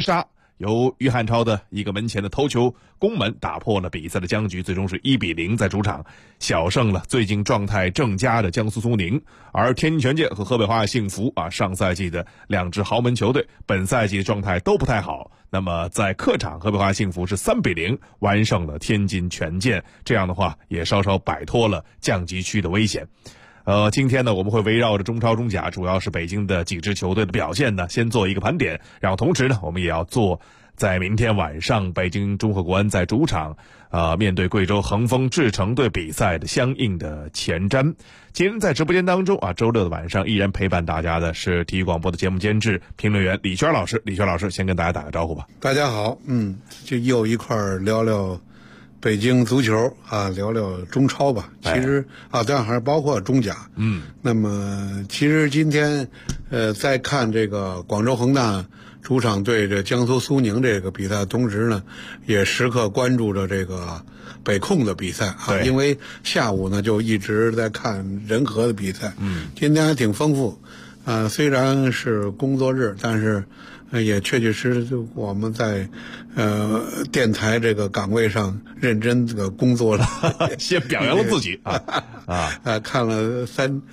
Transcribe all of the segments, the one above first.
杀。由于汉超的一个门前的头球攻门打破了比赛的僵局，最终是1-0在主场小胜了最近状态正佳的江苏苏宁。而天津权健和河北华夏幸福上赛季的2支豪门球队本赛季的状态都不太好，那么在客场河北华夏幸福是3-0完胜了天津权健，这样的话也稍稍摆脱了降级区的危险。今天呢，我们会围绕着中超中甲，主要是北京的几支球队的表现呢，先做一个盘点，然后同时呢，我们也要做在明天晚上北京中赫国安在主场面对贵州恒丰智诚队比赛的相应的前瞻。今天在直播间当中周六的晚上依然陪伴大家的是体育广播的节目监制评论员李轩老师。李轩老师先跟大家打个招呼吧。 大家好，就又一块聊聊北京足球聊聊中超吧。其实当然还是包括中甲。那么其实今天在看这个广州恒大主场对这江苏苏宁这个比赛，同时呢也时刻关注着这个北控的比赛因为下午呢就一直在看仁和的比赛。今天还挺丰富虽然是工作日，但是也确确实实我们在电台这个岗位上认真这个工作了先表扬了自己看了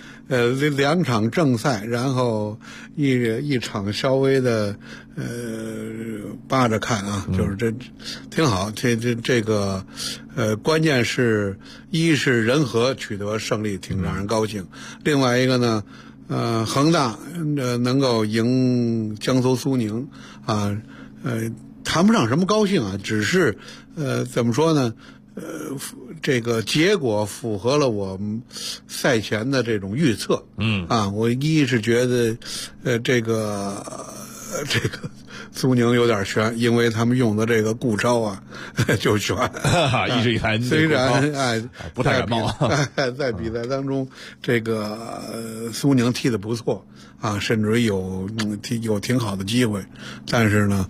2场正赛，然后一场稍微的扒着看就是这挺好。这个关键是一是仁和取得胜利挺让人高兴，另外一个呢恒大能够赢江苏苏宁谈不上什么高兴只是怎么说呢这个结果符合了我们赛前的这种预测。我一是觉得这个苏宁有点悬，因为他们用的这个顾超就悬一直以来虽然不太感冒在比赛当中这个苏宁踢得不错甚至于有挺好的机会，但是呢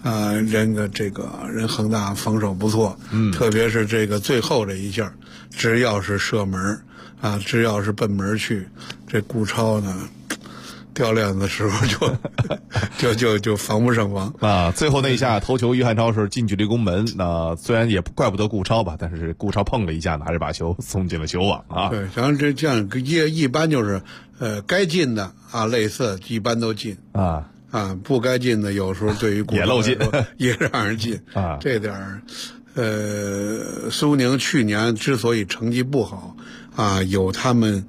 人恒大防守不错，特别是这个最后这一下，只要是射门只要是奔门去，这顾超呢掉链子的时候就防不胜防最后那一下头球于汉超是近距离攻门，虽然也怪不得顾超吧，但是顾超碰了一下，拿着把球送进了球网对，像这样一般就是该进的类似一般都进不该进的有时候对于顾超也漏进也让人进这点苏宁去年之所以成绩不好有他们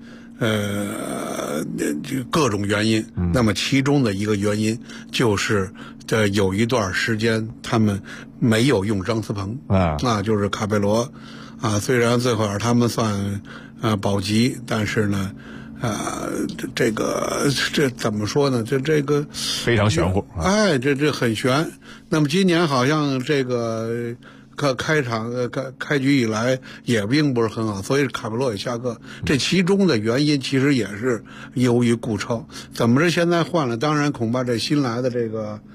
各种原因，那么其中的一个原因就是有一段时间他们没有用张思鹏就是卡佩罗虽然最后他们算保级，但是呢这怎么说呢？这个非常玄乎这很悬。那么今年好像这个开局以来也并不是很好，所以卡佩罗也下课。这其中的原因其实也是由于顾超。怎么着现在换了？当然恐怕这新来的这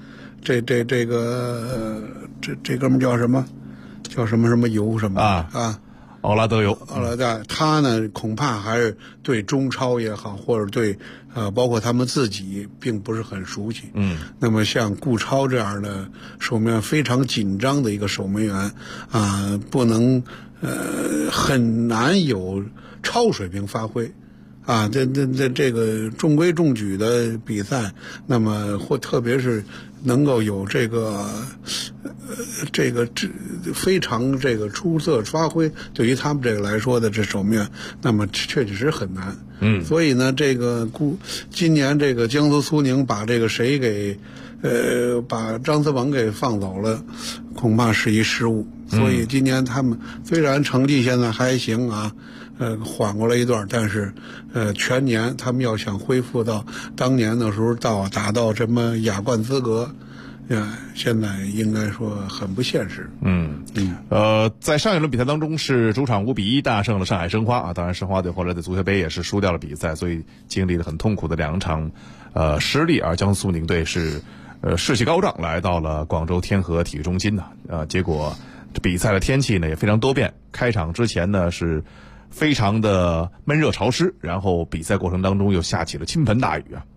哥们叫什么油什么奥拉德尤他呢恐怕还是对中超也好，或者对包括他们自己并不是很熟悉。那么像顾超这样的守门员非常紧张的一个守门员不能很难有超水平发挥这个中规中矩的比赛，那么或特别是能够有这个非常这个出色发挥，对于他们这个来说的这守门员，那么确实很难。所以呢，今年这个江苏苏宁把这个谁给把张思鹏给放走了，恐怕是一失误。所以今年他们虽然成绩现在还行缓过来一段，但是全年他们要想恢复到当年的时候达到什么亚冠资格现在应该说很不现实。 在上一轮比赛当中是主场5-1大胜了上海申花当然申花队后来在足协杯也是输掉了比赛，所以经历了很痛苦的2场失利，而江苏苏宁队是士气高涨来到了广州天河体育中心结果比赛的天气呢也非常多变，开场之前呢是非常的闷热潮湿，然后比赛过程当中又下起了倾盆大雨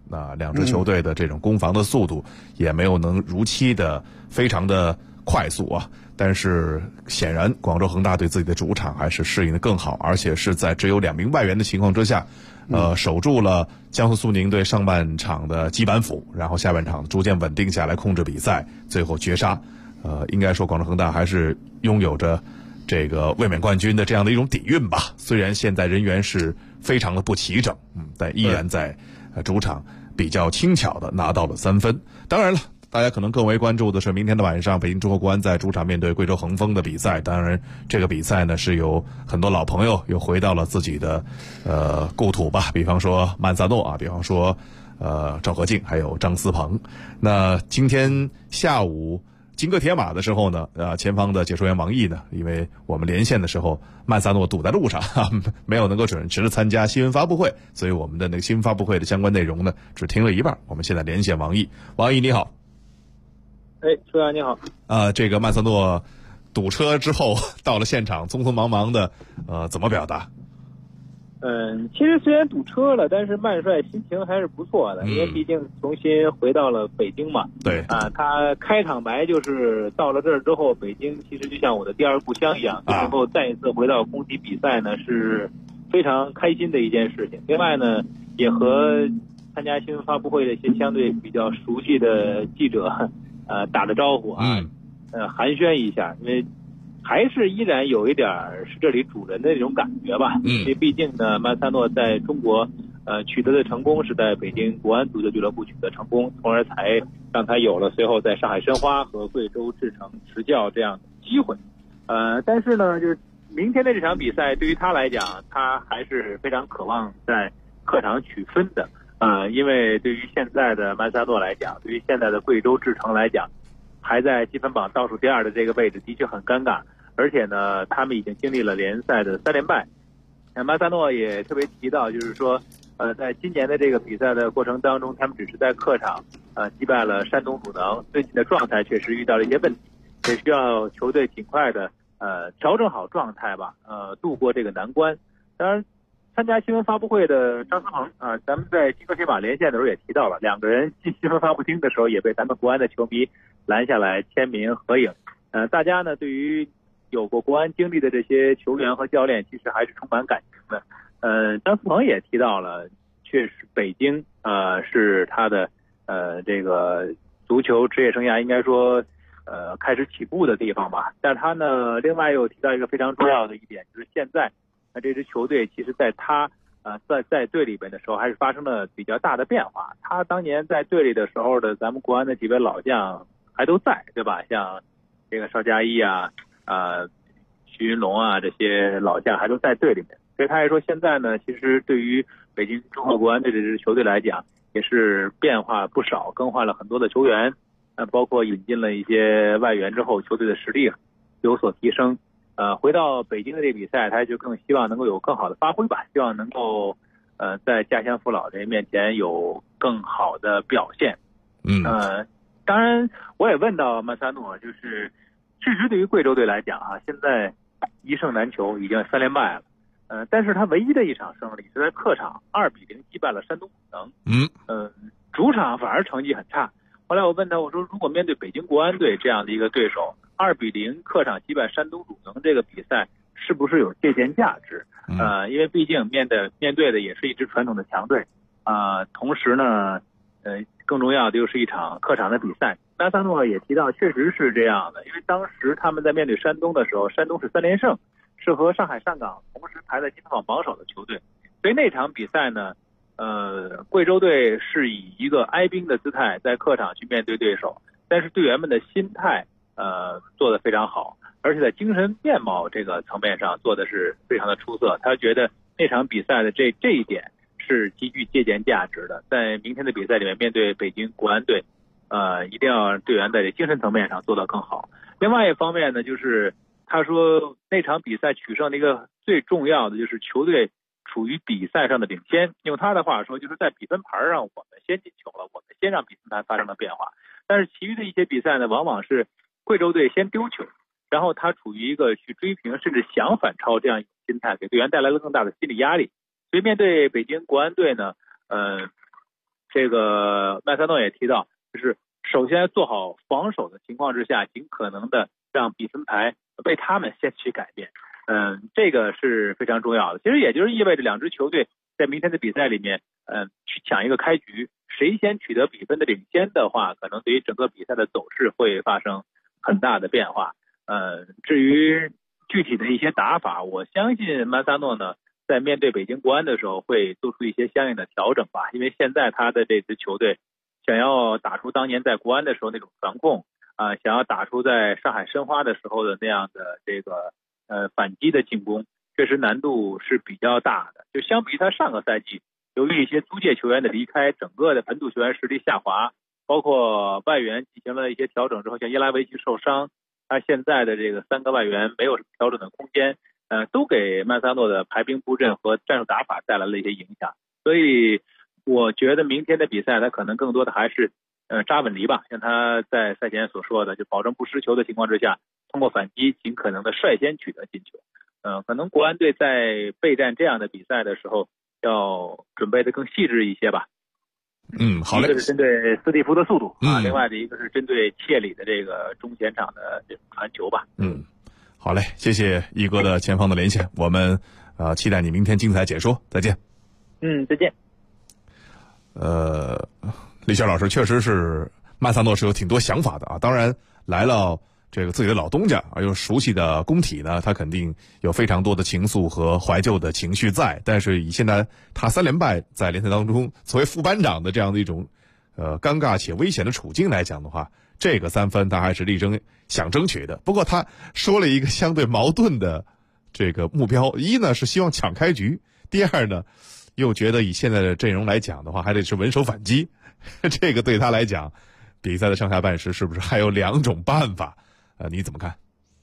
那两支球队的这种攻防的速度也没有能如期的非常的快速啊。但是显然广州恒大对自己的主场还是适应的更好，而且是在只有2名外援的情况之下，守住了江苏苏宁队上半场的基板斧，然后下半场逐渐稳定下来，控制比赛，最后绝杀。应该说广州恒大还是拥有着这个卫冕冠军的这样的一种底蕴吧。虽然现在人员是非常的不齐整，但依然在主场比较轻巧的拿到了3分。当然了，大家可能更为关注的是明天的晚上，北京中赫国安在主场面对贵州恒丰的比赛。当然，这个比赛呢是有很多老朋友又回到了自己的故土吧，比方说曼萨诺啊，比方说赵和敬，还有张思鹏。那今天下午金戈铁马的时候呢，前方的解说员王毅呢，因为我们连线的时候曼萨诺堵在路上，没有能够准时的参加新闻发布会，所以我们的那个新闻发布会的相关内容呢只听了一半。我们现在连线王毅，王毅你好。 舒阳你好。 这个曼萨诺堵车之后到了现场，匆匆忙忙的，怎么表达？ 其实虽然堵车了，但是曼帅心情还是不错的，因为毕竟重新回到了北京嘛。 对。 他开场白就是到了这儿之后，北京其实就像我的第二故乡一样，能够再一次回到工体比赛呢，是非常开心的一件事情。另外呢，也和参加新闻发布会的一些相对比较熟悉的记者打着招呼啊，寒暄一下，因为还是依然有一点是这里主人的那种感觉吧。因为毕竟呢，曼萨诺在中国取得的成功是在北京国安足球俱乐部取得成功，从而才让他有了随后在上海申花和贵州智诚执教这样的机会。但是呢，就是明天的这场比赛对于他来讲，他还是非常渴望在客场取分的。因为对于现在的曼萨诺来讲，对于现在的贵州智诚来讲，还在积分榜倒数第2的这个位置的确很尴尬，而且呢，他们已经经历了联赛的3连败。曼萨诺也特别提到，就是说，在今年的这个比赛的过程当中，他们只是在客场击败了山东鲁能，最近的状态确实遇到了一些问题，也需要球队尽快的调整好状态吧，度过这个难关。当然，参加新闻发布会的张思鹏咱们在金戈铁马连线的时候也提到了，2个人进新闻发布厅的时候也被咱们国安的球迷拦下来签名合影。大家呢对于有过国安经历的这些球员和教练，其实还是充满感情的。张思鹏也提到了，确实北京是他的这个足球职业生涯应该说开始起步的地方吧。但是他呢另外又提到一个非常重要的一点，就是现在这支球队其实在他在队里边的时候还是发生了比较大的变化。他当年在队里的时候的咱们国安的几位老将还都在，对吧？像这个邵佳一徐云龙这些老将还都在队里面。所以他还说现在呢，其实对于北京中赫国安这支球队来讲，也是变化不少，更换了很多的球员，包括引进了一些外援之后，球队的实力有所提升。回到北京的这个比赛，他就更希望能够有更好的发挥吧，希望能够在家乡父老人面前有更好的表现。当然我也问到曼萨诺，就是确实对于贵州队来讲现在一胜难求，已经3连败了。但是他唯一的一场胜利是在客场2-0击败了山东鲁能。主场反而成绩很差。后来我问他，我说如果面对北京国安队这样的一个对手，2-0客场击败山东鲁能这个比赛是不是有借鉴价值？因为毕竟面对的也是一支传统的强队，同时呢，更重要的又是一场客场的比赛。曼萨诺也提到，确实是这样的，因为当时他们在面对山东的时候，山东是3连胜，是和上海上港同时排在积分榜榜首的球队，所以那场比赛呢，贵州队是以一个哀兵的姿态在客场去面对对手，但是队员们的心态做得非常好，而且在精神面貌这个层面上做的是非常的出色。他觉得那场比赛的这一点是极具借鉴价值的，在明天的比赛里面面对北京国安队，一定要队员在这精神层面上做得更好。另外一方面呢，就是他说那场比赛取胜的一个最重要的就是球队处于比赛上的领先，用他的话说，就是在比分盘上我们先进球了，我们先让比分盘发生了变化。但是其余的一些比赛呢，往往是贵州队先丢球，然后他处于一个去追平甚至想反超这样一种心态，给队员带来了更大的心理压力。所以面对北京国安队呢， 这个曼萨诺也提到，就是首先做好防守的情况之下，尽可能的让比分牌为他们先去改变。这个是非常重要的。其实也就是意味着两支球队在明天的比赛里面，去抢一个开局，谁先取得比分的领先的话，可能对于整个比赛的走势会发生很大的变化。至于具体的一些打法，我相信曼萨诺呢，在面对北京国安的时候会做出一些相应的调整吧。因为现在他的这支球队想要打出当年在国安的时候那种传控想要打出在上海申花的时候的那样的这个反击的进攻，确实难度是比较大的。就相比他上个赛季，由于一些租借球员的离开，整个的本土球员实力下滑，包括外援进行了一些调整之后，像伊拉维奇受伤，他现在的这个3个外援没有什么调整的空间，都给曼萨诺的排兵布阵和战术打法带来了一些影响。所以我觉得明天的比赛他可能更多的还是扎稳离吧，像他在赛前所说的，就保证不失球的情况之下，通过反击尽可能的率先取得进球。可能国安队在备战这样的比赛的时候要准备的更细致一些吧。 好嘞。 一个是针对斯蒂夫的速度另外的一个是针对切里的这个中前场的这种传球吧。 好嘞，谢谢一哥的前方的连线，我们期待你明天精彩解说，再见。 再见。 李轩老师确实是曼萨诺是有挺多想法的啊，当然来了这个自己的老东家又熟悉的工体呢，他肯定有非常多的情愫和怀旧的情绪在，但是以现在他3连败在联赛当中作为副班长的这样的一种尴尬且危险的处境来讲的话，这个3分他还是力争想争取的。不过他说了一个相对矛盾的这个目标，一呢是希望抢开局，第二呢又觉得以现在的阵容来讲的话，还得是稳守反击。这个对他来讲，比赛的上下半时是不是还有2种办法？你怎么看？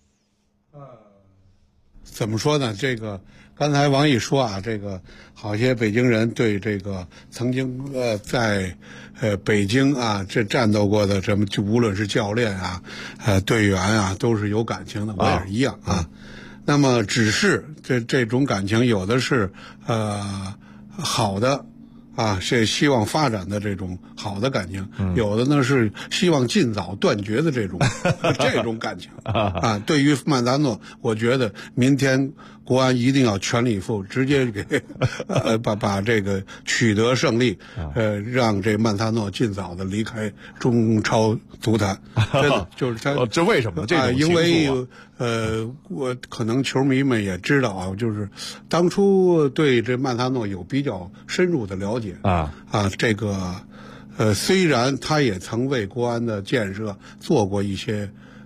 怎么说呢？这个刚才王毅说啊，这个好些北京人对这个曾经在北京这战斗过的什么，就无论是教练队员都是有感情的，我也是一样那么只是这种感情有的是好的是希望发展的这种好的感情，有的呢是希望尽早断绝的这种感情对于曼萨诺，我觉得明天国安一定要全力以赴，直接给把这个取得胜利，让这曼萨诺尽早的离开中超足坛。真的就是他这为什么这种因为我可能球迷们也知道就是当初对这曼萨诺有比较深入的了解这个虽然他也曾为国安的建设做过一些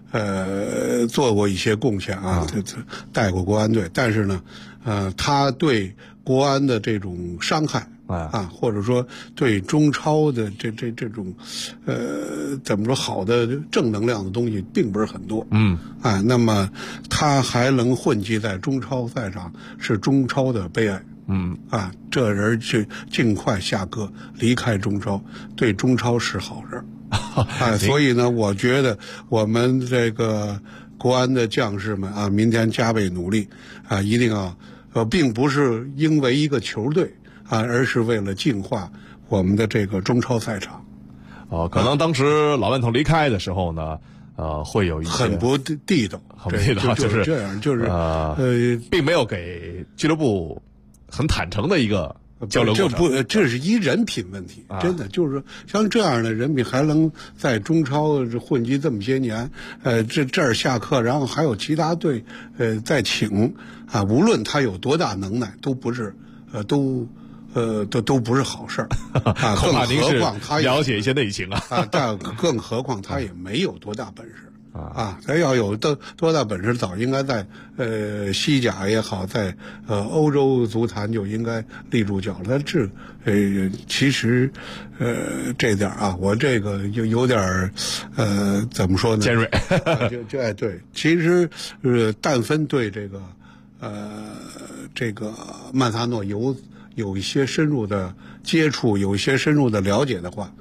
贡献带过国安队，但是呢他对国安的这种伤害或者说对中超的这种怎么说好的正能量的东西并不是很多那么他还能混迹在中超赛场是中超的悲哀这人去尽快下课离开中超，对中超是好事所以呢我觉得我们这个国安的将士们明天加倍努力一定要并不是因为一个球队而是为了净化我们的这个中超赛场可能当时老万头离开的时候呢会有一些很不地道，就是这样，就是并没有给俱乐部很坦诚的一个交流过程。 这是一人品问题，真的就是像这样的人品还能在中超混迹这么些年，这儿下课，然后还有其他队在请无论他有多大能耐，都不是都不是好事儿恐怕您是他了解一些内情但更何况他也没有多大本事他要有多大本事，早应该在西甲也好，在欧洲足坛就应该立住脚了。其实这点我这个有点怎么说呢？ 尖锐对，其实但分对这个曼萨诺有一些深入的接触，有一些深入的了解的话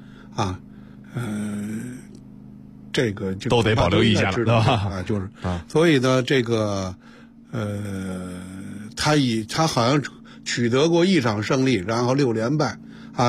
这个就都得保留一下了，对吧？就是所以呢，这个他好像取得过1场胜利，然后6连败啊，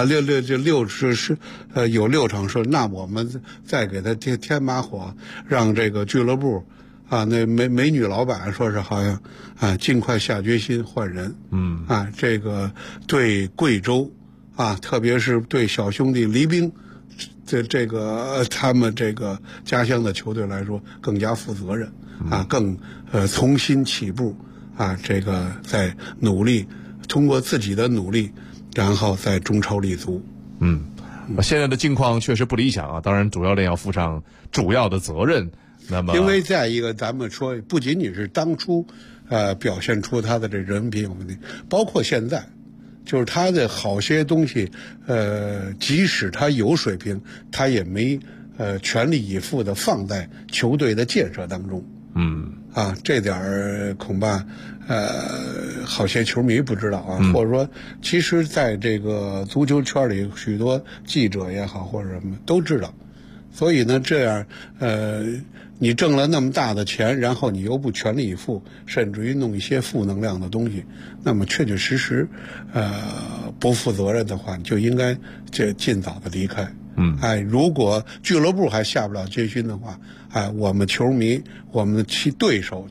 有6场胜，那我们再给他添把火，让这个俱乐部啊，那美女老板说是好像啊，尽快下决心换人。啊，这个对贵州啊，特别是对小兄弟黎兵这个他们这个家乡的球队来说更加负责任啊，更重新起步啊，这个在努力，通过自己的努力，然后在中超立足。 现在的境况确实不理想啊，当然主教练要负上主要的责任。那么， 因为再一个，咱们说不仅仅是当初表现出他的这人品有问题，包括现在。就是他的好些东西，即使他有水平，他也没全力以赴的放在球队的建设当中。这点恐怕好些球迷不知道啊，或者说，其实在这个足球圈里，许多记者也好或者什么都知道。所以呢，这样你挣了那么大的钱，然后你又不全力以赴，甚至于弄一些负能量的东西，那么确确实实不负责任的话，你就应该尽早的离开。如果俱乐部还下不了决心的话，我们球迷，我们的对手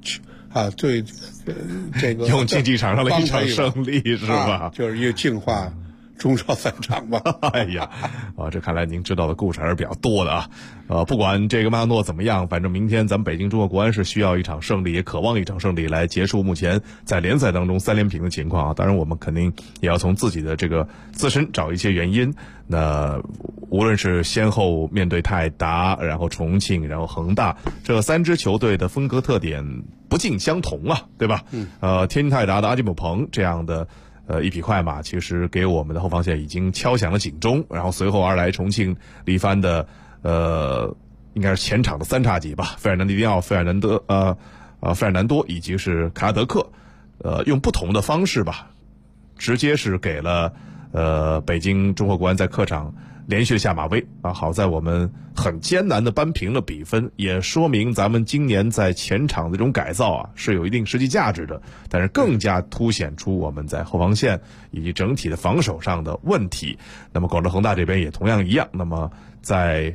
这个用竞技场上的一场胜利是吧？ 就是一个净化中超3场吧。 哎呀，这看来您知道的故事还是比较多的啊。不管这个曼诺怎么样，反正明天咱们北京中赫国安是需要一场胜利，也渴望一场胜利来结束目前在联赛当中3连平的情况啊。当然，我们肯定也要从自己的这个自身找一些原因。那无论是先后面对泰达，然后重庆，然后恒大这3支球队的风格特点不尽相同啊，对吧？天津泰达的阿基姆彭这样的。一匹快马其实给我们的后防线已经敲响了警钟，然后随后而来重庆力帆的应该是前场的3叉戟吧，费尔南迪奥、费尔南多以及是卡亚德克，用不同的方式吧，直接是给了北京中赫国安在客场连续的下马威啊！好在我们很艰难的扳平了比分，也说明咱们今年在前场的这种改造啊是有一定实际价值的，但是更加凸显出我们在后防线以及整体的防守上的问题。那么广州恒大这边也同样一样，那么在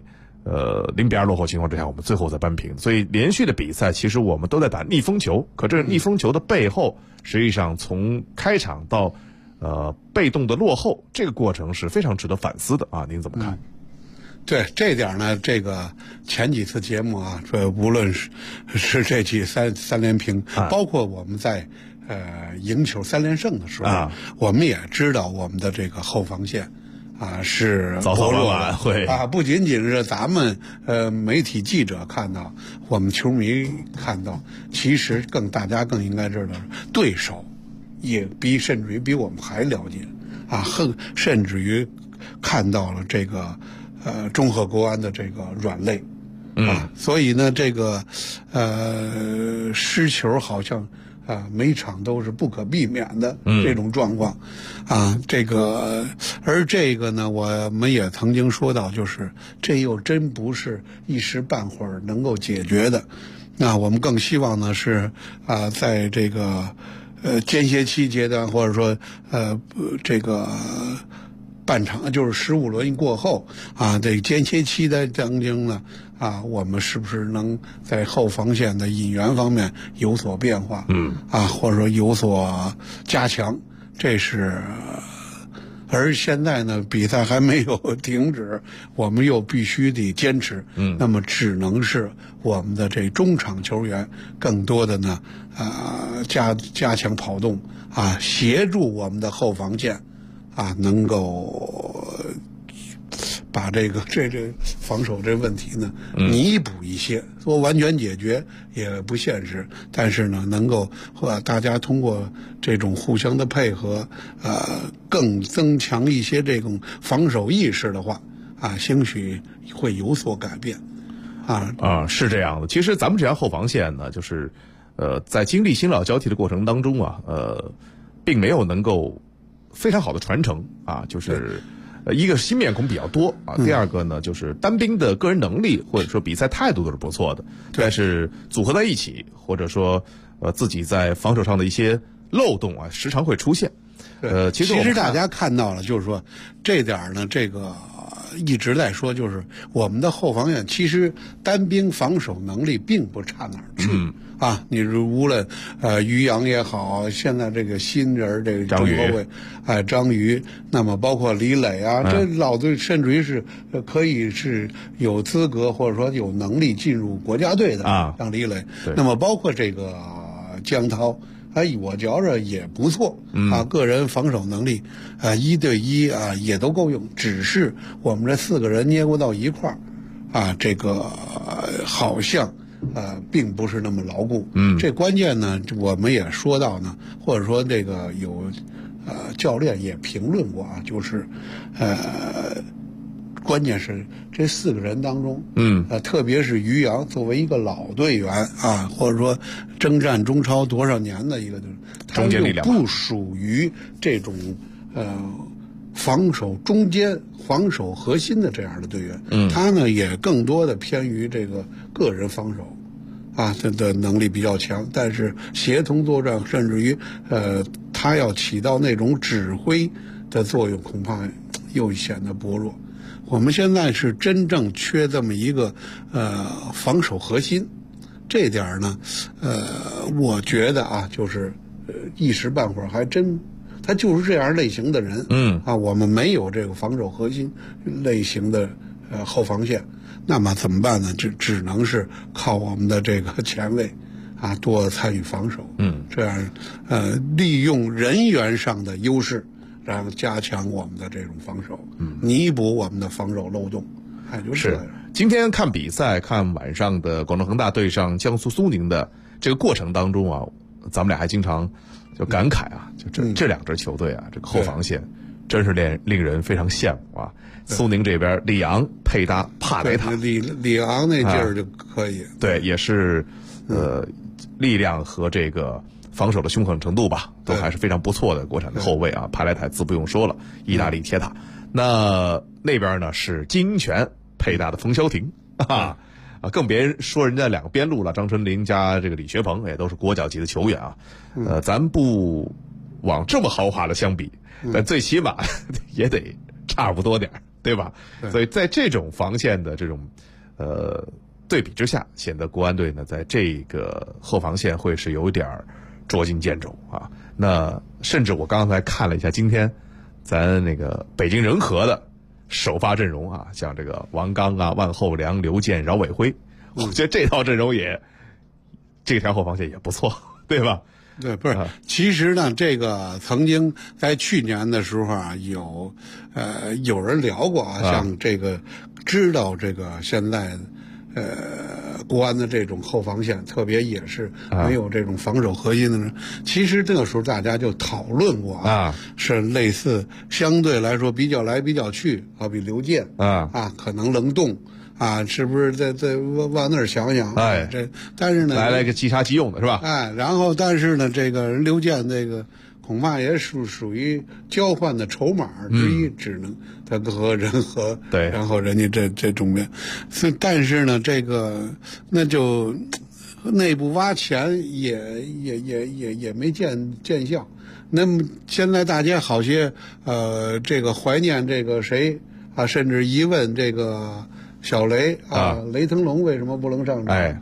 0-2落后情况之下，我们最后再扳平。所以连续的比赛其实我们都在打逆风球，可这个逆风球的背后，实际上从开场到被动的落后，这个过程是非常值得反思的啊！您怎么看？ 对这点呢，这个前几次节目啊，这无论是这期三连平，包括我们在赢球3连胜的时候，我们也知道我们的这个后防线是薄弱的， 会不仅仅是咱们媒体记者看到，我们球迷看到，其实大家更应该知道，对手也甚至于比我们还了解甚至于看到了这个中赫国安的这个软肋所以呢，这个失球好像每场都是不可避免的这种状况而这个呢，我们也曾经说到，就是这又真不是一时半会儿能够解决的。那我们更希望呢是在这个间歇期阶段，或者说这个半场就是15轮过后这间歇期的当中呢我们是不是能在后防线的引援方面有所变化或者说有所加强，这是。而现在呢，比赛还没有停止，我们又必须得坚持。那么只能是我们的这中场球员更多的呢，加强跑动协助我们的后防线能够把这防守这问题呢弥补一些，说完全解决也不现实，但是呢，能够大家通过这种互相的配合，更增强一些这种防守意识的话，兴许会有所改变。 是这样的。其实咱们这条后防线呢，就是在经历新老交替的过程当中并没有能够非常好的传承就是一个新面孔比较多第二个呢，就是单兵的个人能力或者说比赛态度都是不错的，但是组合在一起，或者说自己在防守上的一些漏洞时常会出现。 其实大家看到了，就是说这点呢，这个一直在说，就是我们的后防线其实单兵防守能力并不差哪儿去。你无论于洋也好，现在这个新人这个中后卫张宇，那么包括李磊啊，这老队甚至于是可以是有资格或者说有能力进入国家队的像李磊，那么包括这个江涛。我觉着也不错个人防守能力1对1也都够用，只是我们这4个人捏不到一块儿这个好像并不是那么牢固。这关键呢，我们也说到呢，或者说这个有教练也评论过就是关键是这4个人当中，特别是于洋作为一个老队员或者说征战中超多少年的一个，他又不属于这种防守中间、防守核心的这样的队员，他呢也更多的偏于这个个人防守他的能力比较强，但是协同作战，甚至于他要起到那种指挥的作用，恐怕又显得薄弱。我们现在是真正缺这么一个防守核心，这点呢，我觉得就是一时半会儿还真，他就是这样类型的人，我们没有这个防守核心类型的后防线，那么怎么办呢？只能是靠我们的这个前卫多参与防守，这样利用人员上的优势。然后加强我们的这种防守，弥补我们的防守漏洞，就是今天看比赛，看晚上的广州恒大对上江苏苏宁的这个过程当中咱们俩还经常就感慨就这2支球队这个后防线真是令人非常羡慕苏宁这边里昂配搭帕雷塔， 里昂那劲儿就可以， 对，也是力量和这个防守的凶狠程度吧，都还是非常不错的国产的后卫帕莱塔自不用说了，意大利铁塔。那边呢是金泉配搭的冯潇霆更别说人家2个边路了，张春林加这个李学鹏也都是国脚级的球员咱不往这么豪华的相比，但最起码也得差不多点，对吧？所以在这种防线的这种对比之下，显得国安队呢在这个后防线会是有点捉襟见肘那甚至我刚才看了一下今天咱那个北京人和的首发阵容像这个王刚万厚良、刘健、饶伟辉，我觉得这套阵容这条后防线也不错，对吧？ 对，不是，其实呢，这个曾经在去年的时候有人聊过像这个知道这个现在国安的这种后防线，特别也是没有这种防守核心的人，其实这个时候大家就讨论过是类似相对来说比较来比较去，好比刘健可能冷冻是不是再往那儿想想但是呢来个即插即用的是吧？ 然后但是呢，这个刘健这个恐怕也属于交换的筹码之一，只能他和人和对， 然后人家这种面，但是呢，这个那就内部挖钱也没见效。那么现在大家好些这个怀念这个谁甚至疑问这个小雷雷腾龙为什么不能上场？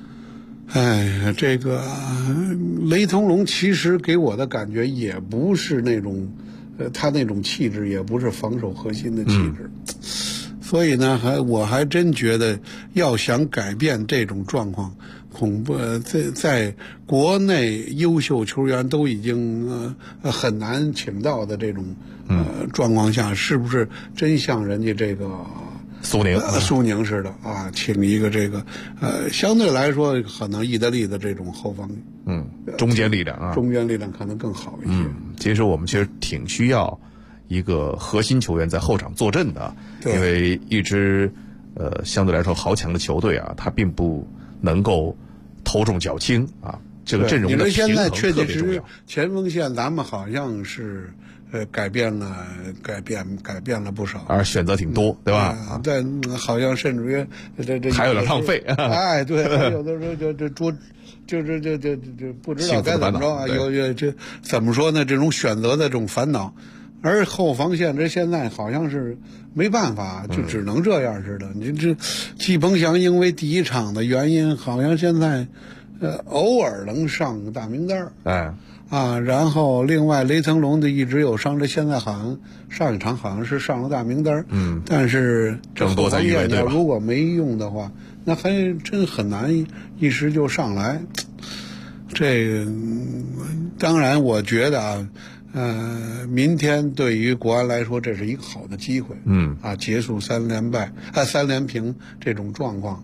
这个雷腾龙其实给我的感觉也不是那种，他那种气质也不是防守核心的气质，所以呢，我还真觉得要想改变这种状况，恐怖在国内优秀球员都已经很难请到的这种状况下，是不是真像人家这个？苏宁似的请一个这个相对来说可能意大利的这种后方中坚力量中坚力量可能更好一些。 其实我们其实挺需要一个核心球员在后场坐镇的，因为一支相对来说豪强的球队他并不能够头重脚轻这个阵容的平衡特别重要。 你说现在确确实实前锋线咱们好像是改变了不少， 而选择挺多，对吧？ 但好像甚至于这还有点浪费。 哎，对，有的时候这不知道该怎么着啊，有这怎么说呢？这种选择的这种烦恼，而后防线这现在好像是没办法，就只能这样似的。你这季鹏翔因为第一场的原因，好像现在偶尔能上大名单然后另外雷腾龙的一直有伤，这现在好像上一场好像是上了大名单，但是这后防线要如果没用的话，那还真很难一时就上来。这个当然我觉得明天对于国安来说这是一个好的机会，结束3连平这种状况，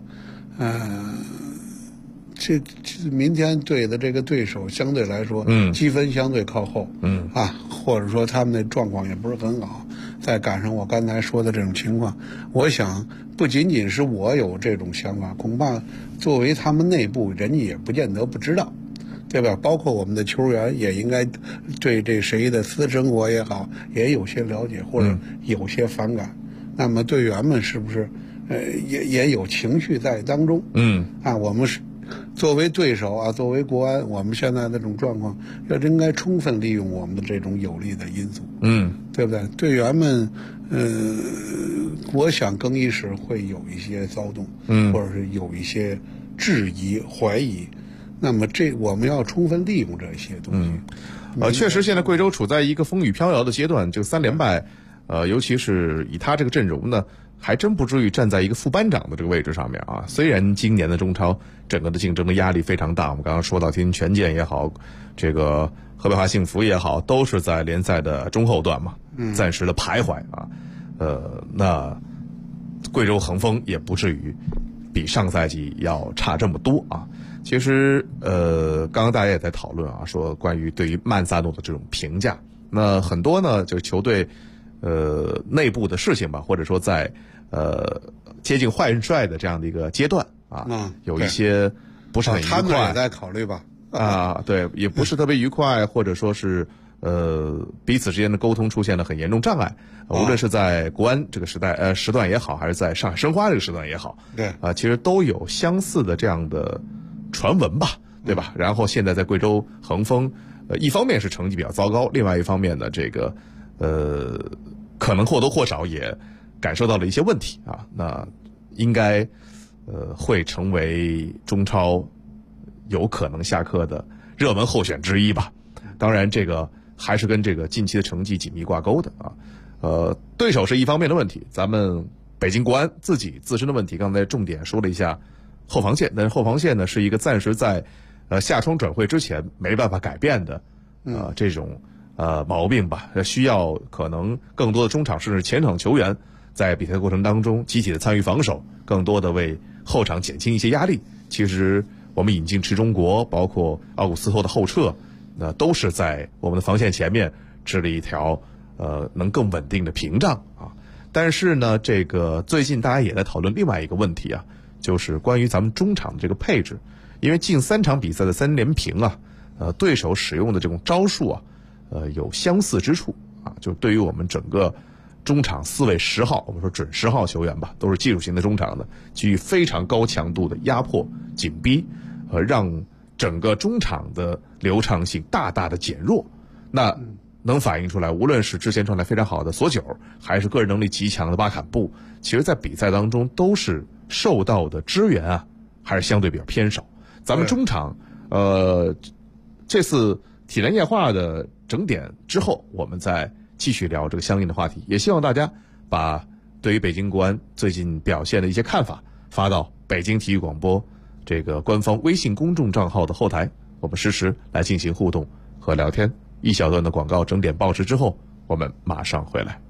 这明天对的这个对手相对来说，积分相对靠后，或者说他们的状况也不是很好，再赶上我刚才说的这种情况，我想不仅仅是我有这种想法，恐怕作为他们内部人家也不见得不知道，对吧？包括我们的球员也应该对这谁的私生活也好，也有些了解或者有些反感。那么队员们是不是也有情绪在当中？我们是作为对手作为国安，我们现在这种状况，应该充分利用我们的这种有利的因素，对不对？队员们，我想更衣室会有一些骚动，或者是有一些质疑、怀疑。那么我们要充分利用这些东西。 确实，现在贵州处在一个风雨飘摇的阶段，这个3连败，尤其是以他这个阵容呢，还真不至于站在一个副班长的这个位置上面啊。虽然今年的中超整个的竞争的压力非常大，我们刚刚说到天津权健也好，这个河北华幸福也好，都是在联赛的中后段嘛，暂时的徘徊啊。那贵州恒丰也不至于比上赛季要差这么多啊。其实刚刚大家也在讨论说关于对于曼萨诺的这种评价，那很多呢就是球队内部的事情吧，或者说在接近换帅的这样的一个阶段有一些不是很愉快， 他们也在考虑吧对，也不是特别愉快，或者说是彼此之间的沟通出现了很严重障碍，无论是在国安这个时段也好，还是在上海申花这个时段也好， 对其实都有相似的这样的传闻吧，对吧？然后现在在贵州恒丰，一方面是成绩比较糟糕，另外一方面呢，这个可能或多或少也感受到了一些问题那应该会成为中超有可能下课的热门候选之一吧。当然，这个还是跟这个近期的成绩紧密挂钩的对手是一方面的问题，咱们北京国安自己自身的问题，刚才重点说了一下后防线，但是后防线呢是一个暂时在夏窗转会之前没办法改变的这种毛病吧，需要可能更多的中场甚至前场球员在比赛过程当中集体的参与防守，更多的为后场减轻一些压力。其实我们引进池中国，包括奥古斯托的后撤，都是在我们的防线前面支了一条能更稳定的屏障但是呢，这个最近大家也在讨论另外一个问题就是关于咱们中场的这个配置，因为近3场比赛的3连平对手使用的这种招数有相似之处就对于我们整个中场4位10号，我们说准10号球员吧，都是技术型的中场的，给予非常高强度的压迫紧逼，让整个中场的流畅性大大的减弱。那能反映出来，无论是之前状态非常好的索九，还是个人能力极强的巴坎布，其实在比赛当中都是受到的支援还是相对比较偏少。咱们中场这次体能液化的整点之后，我们再继续聊这个相应的话题，也希望大家把对于北京国安最近表现的一些看法发到北京体育广播这个官方微信公众账号的后台，我们实时来进行互动和聊天。一小段的广告整点报时之后，我们马上回来。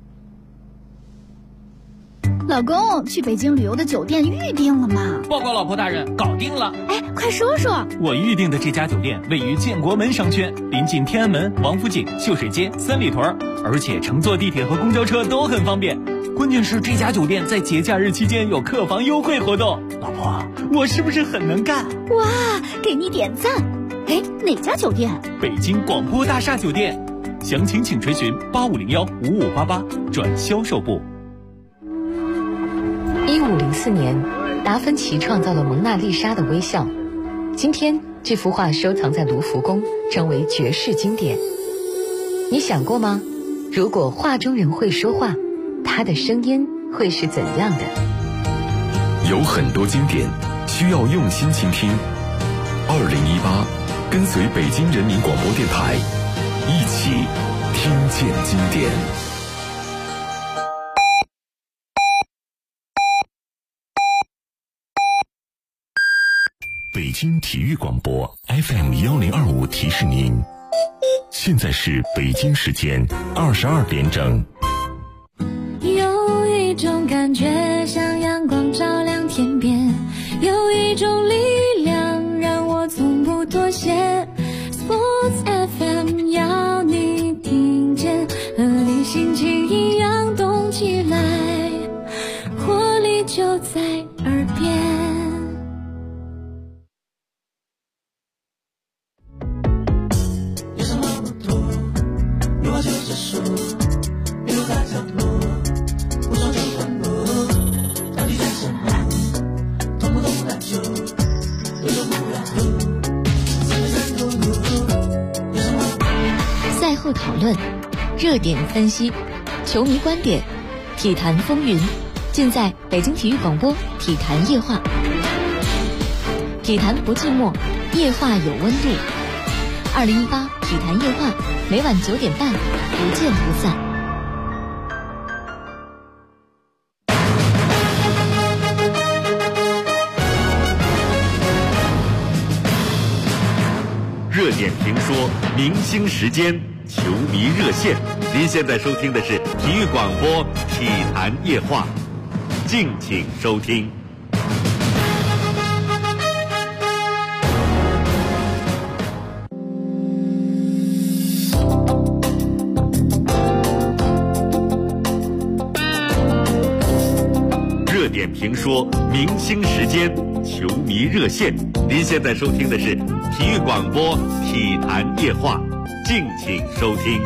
老公，去北京旅游的酒店预定了吗？ 报告老婆大人，搞定了。 哎，快说说。 我预定的这家酒店位于建国门商圈，临近天安门、王府井、秀水街、三里屯，而且乘坐地铁和公交车都很方便。关键是这家酒店在节假日期间有客房优惠活动。老婆，我是不是很能干？ 哇，给你点赞。 哎，哪家酒店？ 北京广播大厦酒店，详情请垂询8501-5588转销售部。 1504年，达芬奇创造了蒙娜丽莎的微笑。今天，这幅画收藏在卢浮宫，成为绝世经典。你想过吗？如果画中人会说话，他的声音会是怎样的？ 有很多经典需要用心倾听。2018，跟随北京人民广播电台，一起听见经典。北京体育广播 FM1025提示您，现在是北京时间22点整。 有一种感觉像阳光照亮天边，有一种力量让我从不妥协。 Sports FM 要你听见，和你心情一样动起来，活力就在耳边。 赛后讨论，热点分析，球迷观点，体坛风云，尽在北京体育广播体坛夜话。体坛不寂寞，夜话有温度。2018体坛夜话，每晚9点半，不见不散。 热点评说，明星时间，球迷热线。您现在收听的是体育广播体坛夜话，敬请收听。热点评说，明星时间，球迷热线。您现在收听的是体育广播体坛夜话，敬请收听。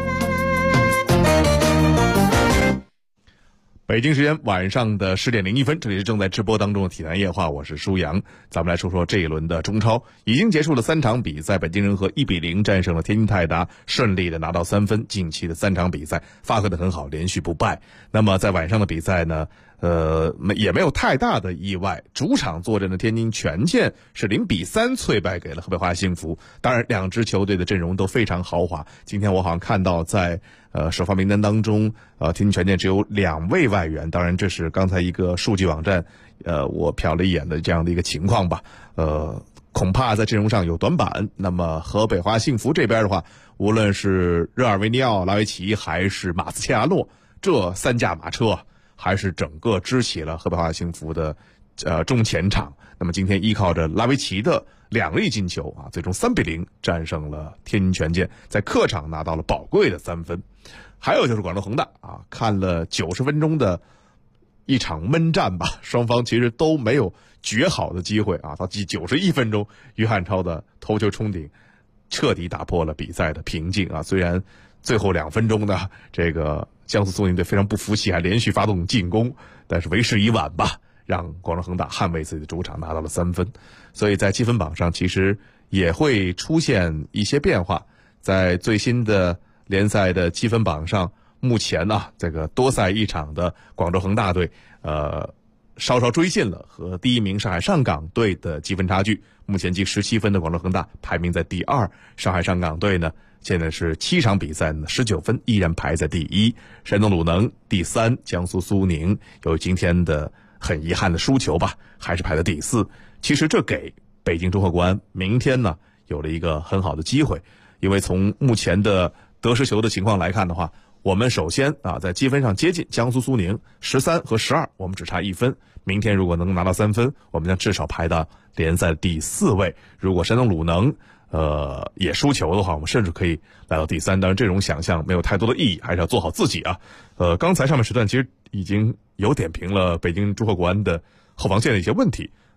北京时间晚上的10点01分，这里是正在直播当中的体坛夜话，我是舒阳。咱们来说说这一轮的中超，已经结束了3场比赛，北京人和1比0战胜了天津泰达，顺利的拿到3分。近期的3场比赛发挥得很好，连续不败。那么在晚上的比赛呢，也没有太大的意外，主场作战的天津权健是0比3脆败给了河北华夏幸福。当然，两支球队的阵容都非常豪华。今天我好像看到在首发名单当中，天津权健只有2位外援。当然，这是刚才一个数据网站，我瞟了一眼的这样的一个情况吧。恐怕在阵容上有短板。那么河北华夏幸福这边的话，无论是热尔维尼奥、拉维奇还是马斯切拉诺，这3驾马车还是整个支起了河北华夏幸福的中前场。那么今天依靠着拉维奇的2粒进球啊，最终3比0战胜了天津权健，在客场拿到了宝贵的3分。还有就是广州恒大啊，看了90分钟的一场闷战吧，双方其实都没有绝好的机会啊。到第91分钟，于汉超的头球冲顶，彻底打破了比赛的平静啊。虽然最后2分钟呢，这个江苏苏宁队非常不服气，还连续发动进攻，但是为时已晚吧，让广州恒大捍卫自己的主场拿到了3分。所以在积分榜上其实也会出现一些变化。在最新的联赛的积分榜上，目前呢，这个多赛1场的广州恒大队稍稍追进了和第1名上海上港队的积分差距。目前积17分的广州恒大排名在第2，上海上港队呢现在是7场比赛呢19分，依然排在第1。山东鲁能第3，江苏苏宁由于今天的很遗憾的输球吧，还是排在第4。其实这给北京中赫国安明天呢有了一个很好的机会，因为从目前的得失球的情况来看的话，我们首先在积分上接近江苏苏宁13和12，我们只差1分。明天如果能拿到3分，我们将至少排到联赛第4位。如果山东鲁能也输球的话，我们甚至可以来到第3。当然这种想象没有太多的意义，还是要做好自己啊。刚才上面时段其实已经有点评了北京中赫国安的后防线的一些问题。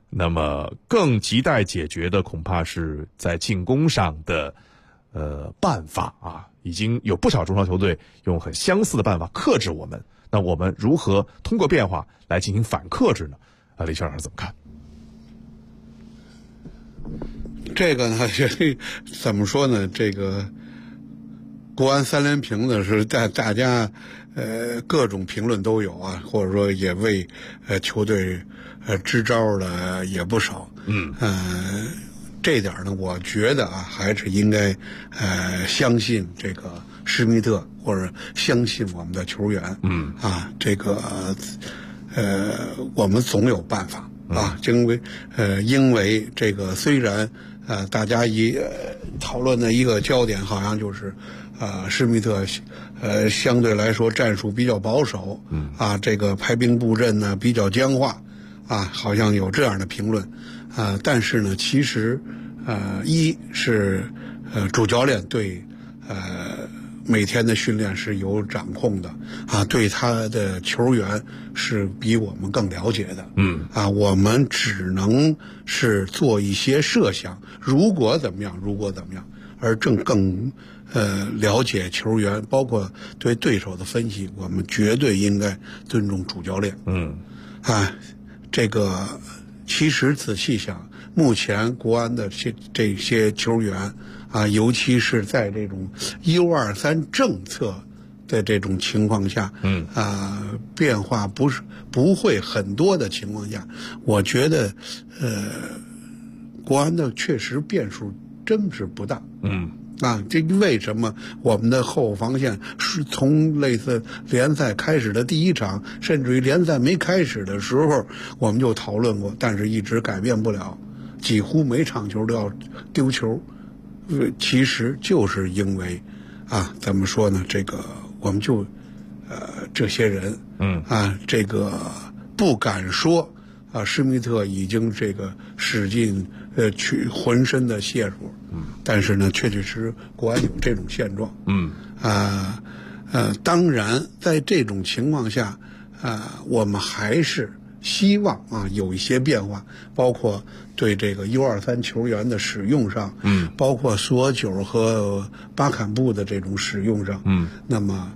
那么更亟待解决的恐怕是在进攻上的办法啊，已经有不少中超球队用很相似的办法克制我们。那我们如何通过变化来进行反克制呢？李校长怎么看？ 这个呢，怎么说呢？这个国安3连平呢，是大家各种评论都有啊，或者说也为球队支招的也不少。这点呢，我觉得啊，还是应该相信这个施密特，或者相信我们的球员。这个我们总有办法啊，因为这个虽然大家讨论的一个焦点好像就是施密特相对来说战术比较保守，这个排兵布阵呢比较僵化，好像有这样的评论，但是呢，其实一是主教练对每天的训练是有掌控的对他的球员是比我们更了解的。我们只能是做一些设想，如果怎么样，而更了解球员，包括对对手的分析，我们绝对应该尊重主教练。这个其实仔细想，目前国安的这些球员尤其是在这种1-2-3政策的这种情况下，变化不会很多的情况下，我觉得国安的确实变数真是不大。这为什么我们的后防线是从类似联赛开始的第一场，甚至于联赛没开始的时候我们就讨论过，但是一直改变不了，几乎每场球都要丢球。其实就是因为怎么说呢，这个我们就这些人这个不敢说施密特已经这个使尽去浑身的解数，但是呢，确确实实国安有这种现状。当然，在这种情况下，我们还是希望有一些变化，包括对这个1-2-3球员的使用上，包括索九和巴坎布的这种使用上，那么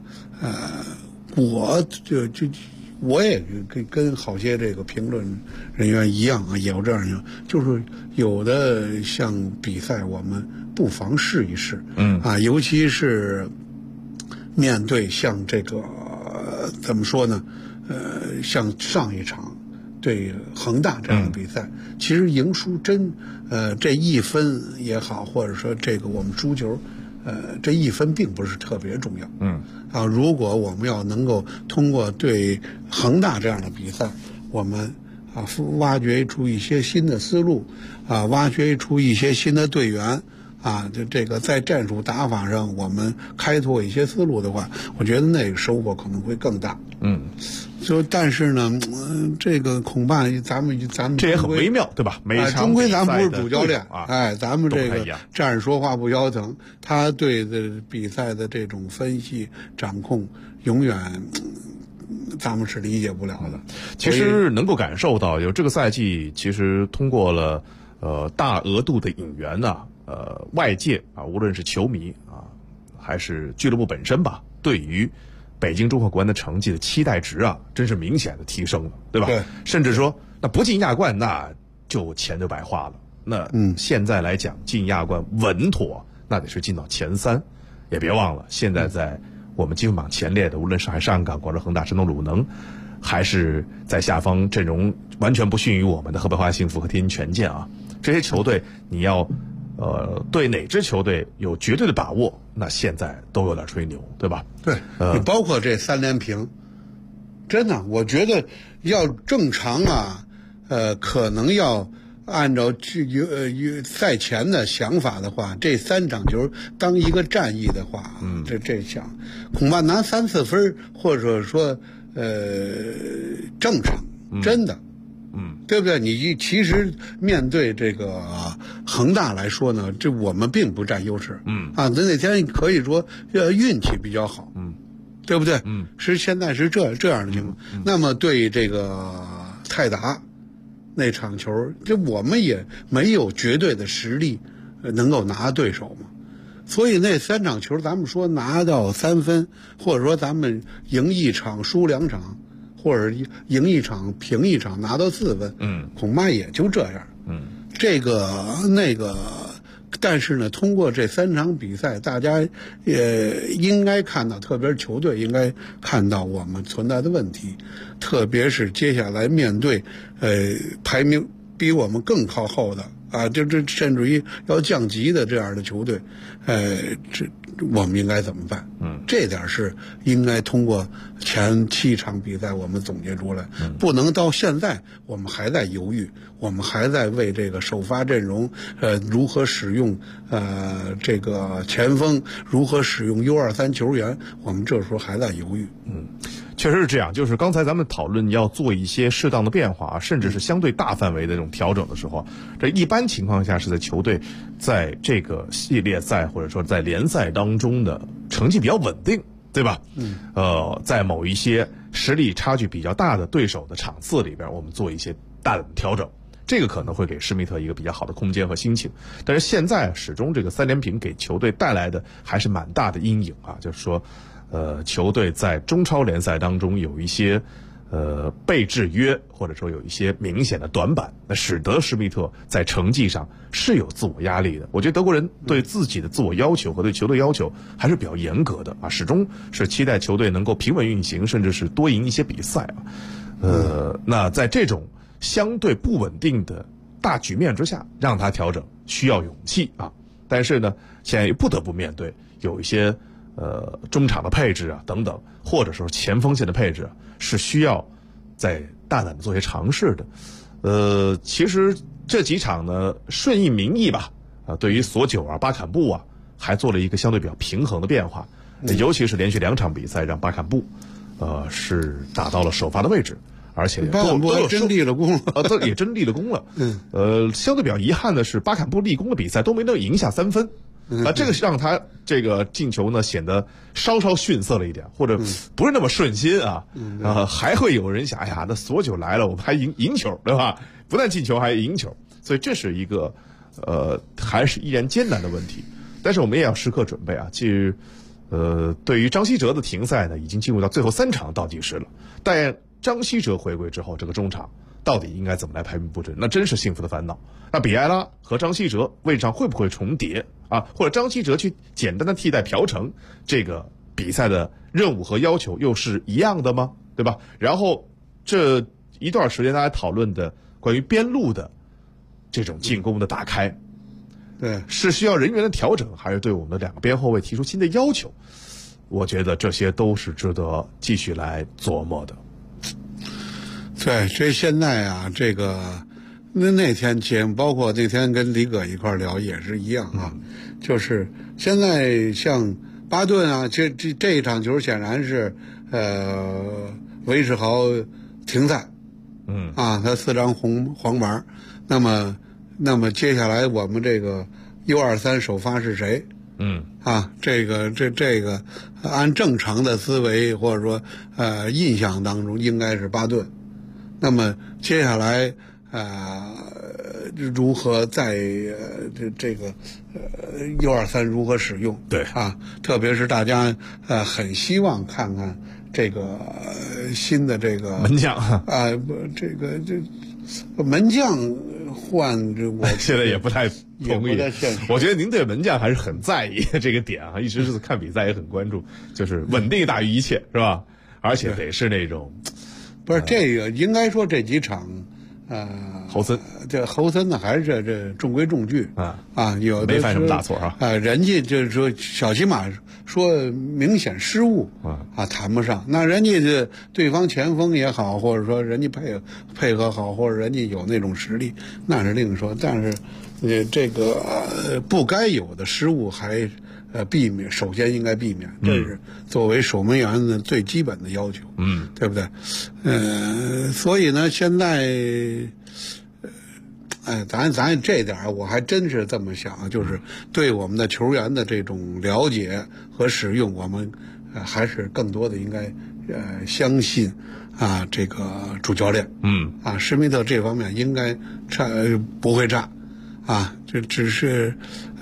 我也跟好些这个评论人员一样也有这样的，就是有的像比赛我们不妨试一试，尤其是面对像这个怎么说呢，像上一场对恒大这样的比赛，其实赢输这1分也好，或者说这个我们输球，这1分并不是特别重要。如果我们要能够通过对恒大这样的比赛，我们挖掘出一些新的思路，挖掘出一些新的队员，这个在战术打法上我们开拓一些思路的话，我觉得那个收获可能会更大。但是呢，这个恐怕咱们这也很微妙，对吧？ 终归咱们不是主教练，咱们这个站着说话不腰疼，他对的比赛的这种分析掌控，永远咱们是理解不了的。 其实能够感受到，有这个赛季，其实通过了大额度的引援外界无论是球迷还是俱乐部本身吧，对于北京中赫国安的成绩的期待值真是明显的提升了，对吧？ 对， 甚至说那不进亚冠，那就钱就白花了。那现在来讲，进亚冠稳妥，那得是进到前3。也别忘了，现在在我们积分榜前列的，无论上海上港、广州恒大、山东鲁能，还是在下方阵容完全不逊于我们的河北华夏幸福和天津权健这些球队，你要对哪支球队有绝对的把握，那现在都有点吹牛，对吧？ 对，你包括这3连平，真的，我觉得要正常可能要按照赛前的想法的话，这3场球当一个战役的话，这想恐怕拿3-4分，或者说正常，真的。对不对？你其实面对这个恒大来说呢，这我们并不占优势。咱那天可以说运气比较好。对不对？现在是这样的情况。那么对这个泰达， 那场球，这我们也没有绝对的实力能够拿对手嘛。所以那3场球，咱们说拿到3分，或者说咱们赢1场输2场，或者赢1场平1场拿到4分，恐怕也就这样。这个那个，但是呢，通过这3场比赛，大家也应该看到，特别是球队应该看到我们存在的问题，特别是接下来面对排名比我们更靠后的啊，这甚至于要降级的这样的球队，这我们应该怎么办？这点是应该通过前7场比赛我们总结出来，不能到现在我们还在犹豫，我们还在为这个首发阵容如何使用这个前锋，如何使用 U23 球员，我们这时候还在犹豫。 确实是这样，就是刚才咱们讨论要做一些适当的变化，甚至是相对大范围的这种调整的时候，这一般情况下是在球队在这个系列赛或者说在联赛当中的成绩比较稳定，对吧？在某一些实力差距比较大的对手的场次里边，我们做一些大的调整，这个可能会给施密特一个比较好的空间和心情。但是现在始终这个3连平给球队带来的还是蛮大的阴影啊，就是说球队在中超联赛当中有一些被制约，或者说有一些明显的短板，那使得施密特在成绩上是有自我压力的。我觉得德国人对自己的自我要求和对球队要求还是比较严格的啊，始终是期待球队能够平稳运行，甚至是多赢一些比赛啊。那在这种相对不稳定的大局面之下，让他调整需要勇气啊。但是呢，现在也不得不面对有一些中场的配置啊等等，或者说前锋线的配置啊，是需要再大胆的做些尝试的。其实这几场呢，顺应民意吧，对于索久啊、巴坎布啊，还做了一个相对比较平衡的变化，尤其是连续2场比赛让巴坎布是打到了首发的位置，而且巴坎布真立了功了啊，也真立了功了。相对比较遗憾的是，巴坎布立功的比赛都没能赢下3分。这个让他这个进球呢显得稍稍逊色了一点，或者不是那么顺心啊。还会有人想，哎呀，那索久来了，我们还赢球，对吧？不但进球还赢球，所以这是一个还是依然艰难的问题。但是我们也要时刻准备啊。其实对于张稀哲的停赛呢，已经进入到最后3场倒计时了。但张稀哲回归之后，这个中场到底应该怎么来排兵布阵，那真是幸福的烦恼。那比埃拉和张稀哲位置上会不会重叠啊？或者张稀哲去简单的替代朴成，这个比赛的任务和要求又是一样的吗？对吧？然后这一段时间大家讨论的关于边路的这种进攻的打开， 对， 是需要人员的调整，还是对我们的2个边后卫提出新的要求？我觉得这些都是值得继续来琢磨的。 对，这现在啊，这个那天节目，包括那天跟李哥一块聊也是一样啊，就是现在像巴顿啊，这一场球显然是韦世豪停赛，他4张黄牌，那么接下来我们这个 U23 首发是谁？这个按正常的思维或者说印象当中应该是巴顿。那么接下来如何在这个U23 如何使用？ 对啊，特别是大家很希望看看这个新的这个门将这门将换我现在也不太同意。我觉得您对门将还是很在意这个点啊，一直是看比赛也很关注，就是稳定大于一切，是吧？而且得是那种。 不是这个，应该说这几场， 侯森， 这侯森呢还是这中规中矩有的没犯什么大错人家就是说小起码说明显失误谈不上。那人家这对方前锋也好，或者说人家配合好，或者人家有那种实力，那是另说。但是这个不该有的失误还避免，首先应该避免，这是作为守门员的最基本的要求，对不对？所以呢，现在，咱这点我还真是这么想，就是对我们的球员的这种了解和使用，我们还是更多的应该相信这个主教练。施密特这方面应该不会差这只是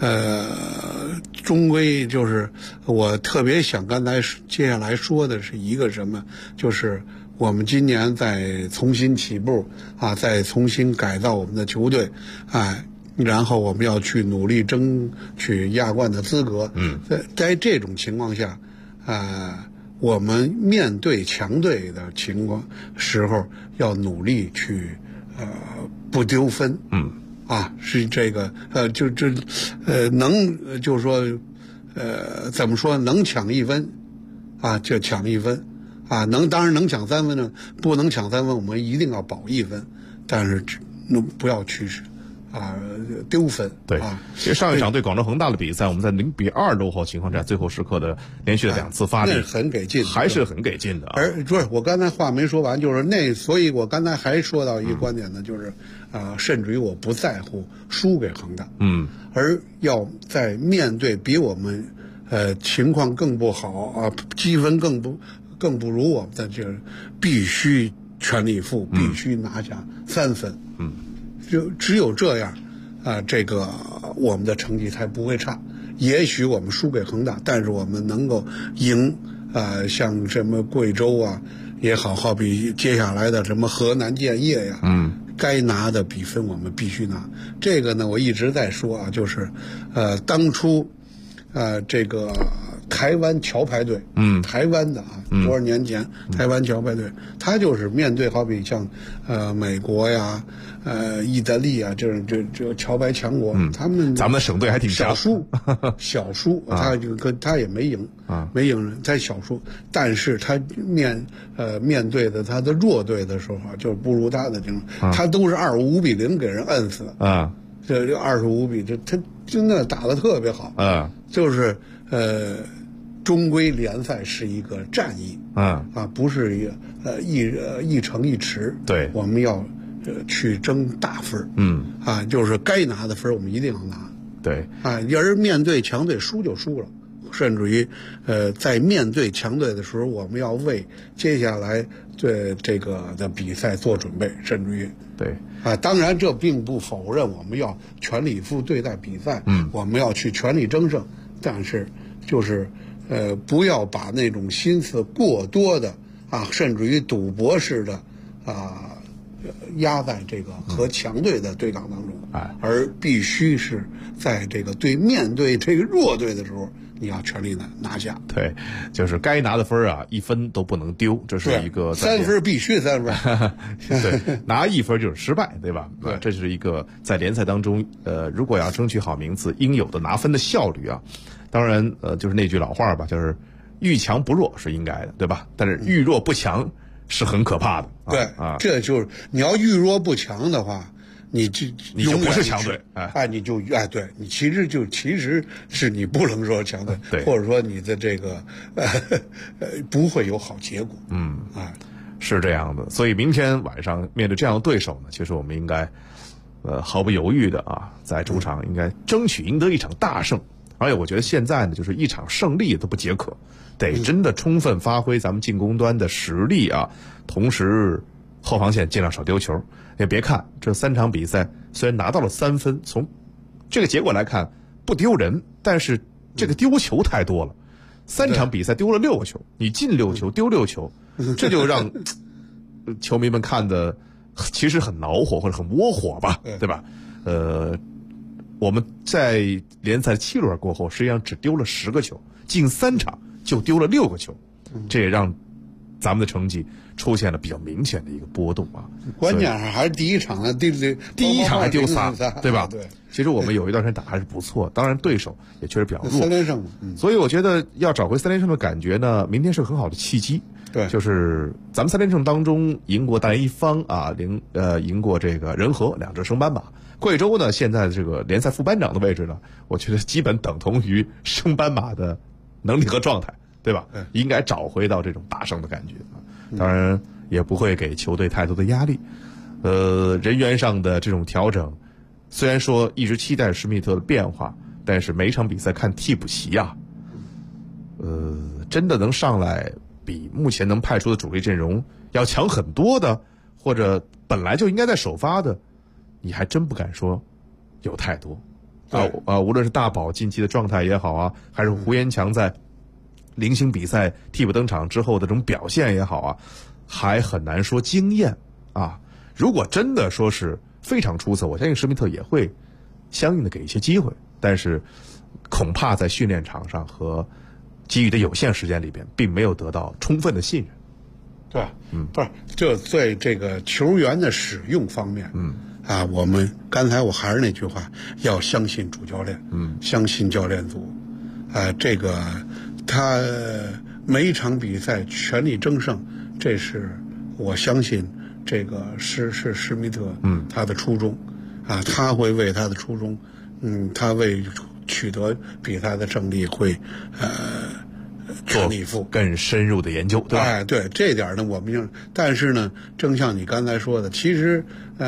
终归就是我特别想刚才接下来说的是一个什么，就是我们今年再重新起步再重新改造我们的球队然后我们要去努力争取亚冠的资格。在这种情况下我们面对强队的情况时候要努力去不丢分。是这个能就是说怎么说，能抢1分就抢1分当然能抢3分呢，不能抢3分我们一定要保1分，但是不要去丢分。 对其实上一场对广州恒大的比赛，我们在0-2落后情况下，最后时刻的连续的2次发力， 那很给劲， 还是很给劲的而不是我刚才话没说完，就是所以我刚才还说到一个观点呢，就是甚至于我不在乎输给恒大，而要在面对比我们情况更不好积分更不如我们的这个，必须全力以赴，必须拿下3分。就只有这样这个我们的成绩才不会差。也许我们输给恒大，但是我们能够赢像什么贵州也好，好比接下来的什么河南建业呀，该拿的比分我们必须拿。这个呢我一直在说就是当初这个台湾桥牌队，台湾的多少年前台湾桥牌队，他就是面对好比像美国呀意大利这桥牌强国，咱们的省队还挺小输他也没赢人，在小输，但是他面对的他的弱队的时候就不如他的这种他都是25-0给人摁死了这25比他真的打得特别好就是终归联赛是一个战役不是一城一池。 对， 我们要去争大分就是该拿的分我们一定要拿。 对而面对强队输就输了，甚至于在面对强队的时候，我们要为接下来对这个的比赛做准备，甚至于对当然这并不否认我们要全力以赴对待比赛，我们要去全力争胜，但是就是不要把那种心思过多的甚至于赌博式的压在这个和强队的对抗当中，而必须是在这个面对这个弱队的时候，你要全力拿下。 对，就是该拿的分1分都不能丢，这是一个 3分必须3分。 对，拿1分就是失败，对吧？ 对， 这是一个在联赛当中如果要争取好名次应有的拿分的效率当然就是那句老话吧，就是遇强不弱是应该的，对吧？但是遇弱不强是很可怕的。 对这就是你要遇弱不强的话，你就不是强队， 你就对，你其实是你不能说强队， 对， 或者说你的这个不会有好结果。 是这样的。所以明天晚上面对这样的对手呢，其实我们应该毫不犹豫的在主场应该争取赢得一场大胜。而且我觉得现在呢，就是一场胜利都不解渴，得真的充分发挥咱们进攻端的实力同时后防线尽量少丢球。也别看这3场比赛虽然拿到了3分，从这个结果来看不丢人，但是这个丢球太多了。3场比赛丢了6个球，你进6球丢6球，这就让球迷们看的其实很恼火或者很窝火吧，对吧？我们在联赛7轮过后，实际上只丢了10个球，进3场就丢了6个球，这也让咱们的成绩出现了比较明显的一个波动关键还是第一场呢，第一场还丢3，对吧？ 对， 其实我们有一段时间打还是不错，当然对手也确实比较弱，3 连胜所以我觉得要找回3连胜的感觉呢，明天是很好的契机。 对， 就是咱们3连胜当中赢过大连一方赢过这个仁和2支升班马。贵州呢，现在的这个联赛副班长的位置呢，我觉得基本等同于升班马的能力和状态，对吧？应该找回到这种大胜的感觉当然也不会给球队太多的压力。人员上的这种调整，虽然说一直期待施密特的变化，但是每一场比赛看替补席真的能上来比目前能派出的主力阵容要强很多的，或者本来就应该在首发的，你还真不敢说有太多。无论是大宝近期的状态也好啊，还是胡延强在零星比赛替补登场之后的这种表现也好啊，还很难说惊艳啊。如果真的说是非常出色，我相信施密特也会相应的给一些机会，但是恐怕在训练场上和给予的有限时间里边，并没有得到充分的信任。 对，不是，就对这个球员的使用方面，我们刚才我还是那句话，要相信主教练，相信教练组，这个他每一场比赛全力争胜，这是我相信这个施密特，他的初衷，他会为他的初衷，他为取得比赛的胜利会全力以赴， 更深入的研究，对吧？ 对，这点呢，我们但是呢，正像你刚才说的，其实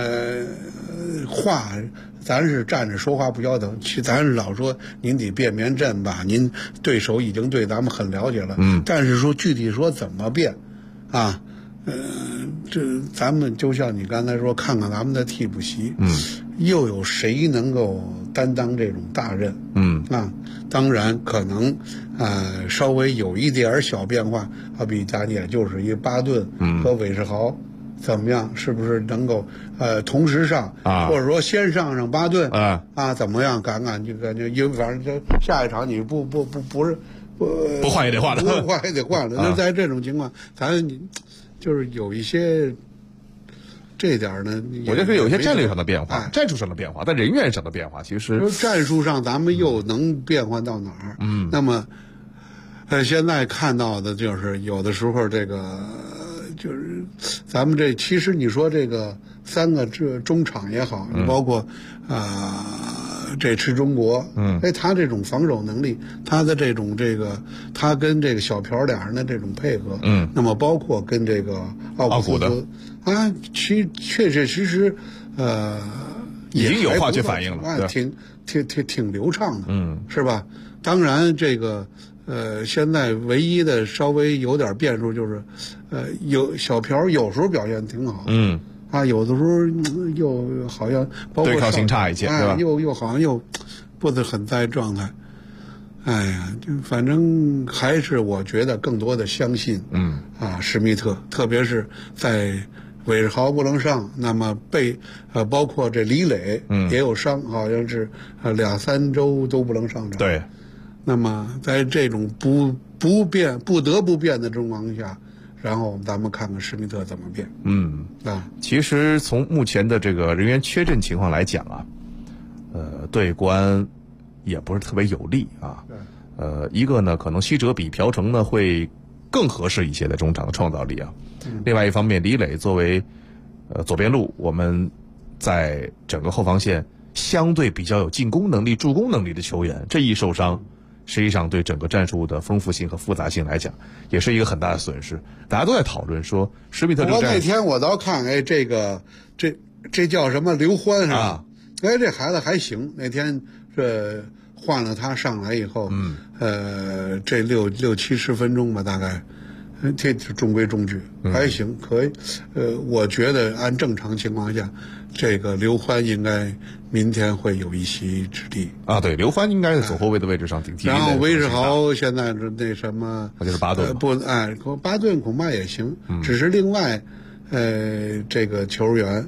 话咱是站着说话不腰疼，咱是老说您得变变阵吧，您对手已经对咱们很了解了，但是说具体说怎么变啊？这咱们就像你刚才说，看看咱们的替补席，又有谁能够担当这种大任？当然可能稍微有一点小变化，好比咱也就是一巴顿和韦世豪，怎么样？是不是能够同时上或者说先上巴顿怎么样？感觉反正就下一场你不是不换也得换了， 不换也得换了。那在这种情况，咱就是有一些这点呢， 我觉得是有一些战略上的变化，战术上的变化，但人员上的变化，其实战术上咱们又能变换到哪儿？那么现在看到的就是有的时候这个就是咱们这其实你说这个三个这中场也好，你包括这吃中国，他这种防守能力，他的这种他跟这个小朴俩人的这种配合，那么包括跟这个奥古斯确确实实已经有化学反应了， 挺流畅的，是吧？当然这个现在唯一的稍微有点变数就是有小朴有时候表现挺好，有的时候又好像包括对抗性差一些，对吧？ 又好像又不是很在状态。哎呀，就反正还是我觉得更多的相信，施密特，特别是在韦世豪不能上，那么包括这李磊也有伤，好像是2-3周都不能上场。 对， 那么在这种不得不变的状况下。然后咱们看看施密特怎么变。 其实从目前的这个人员缺阵情况来讲啊，对国安也不是特别有利啊。一个呢，可能西哲比朴成呢会更合适一些的中场的创造力啊。另外一方面，李磊作为左边路，我们在整个后防线相对比较有进攻能力、助攻能力的球员，这一受伤。实际上对整个战术的丰富性和复杂性来讲，也是一个很大的损失。大家都在讨论说施密特这个战术。 那天我倒看，这叫什么刘欢是吧？这孩子还行。那天这换了他上来以后，这60-70分钟吧，大概这中规中矩，还行，可以。我觉得按正常情况下，这个刘欢应该明天会有一席之地啊。对，刘欢应该在左后卫的位置上顶替。 然后韦世豪现在是那什么， 就是巴顿巴顿恐怕也行，只是另外这个球员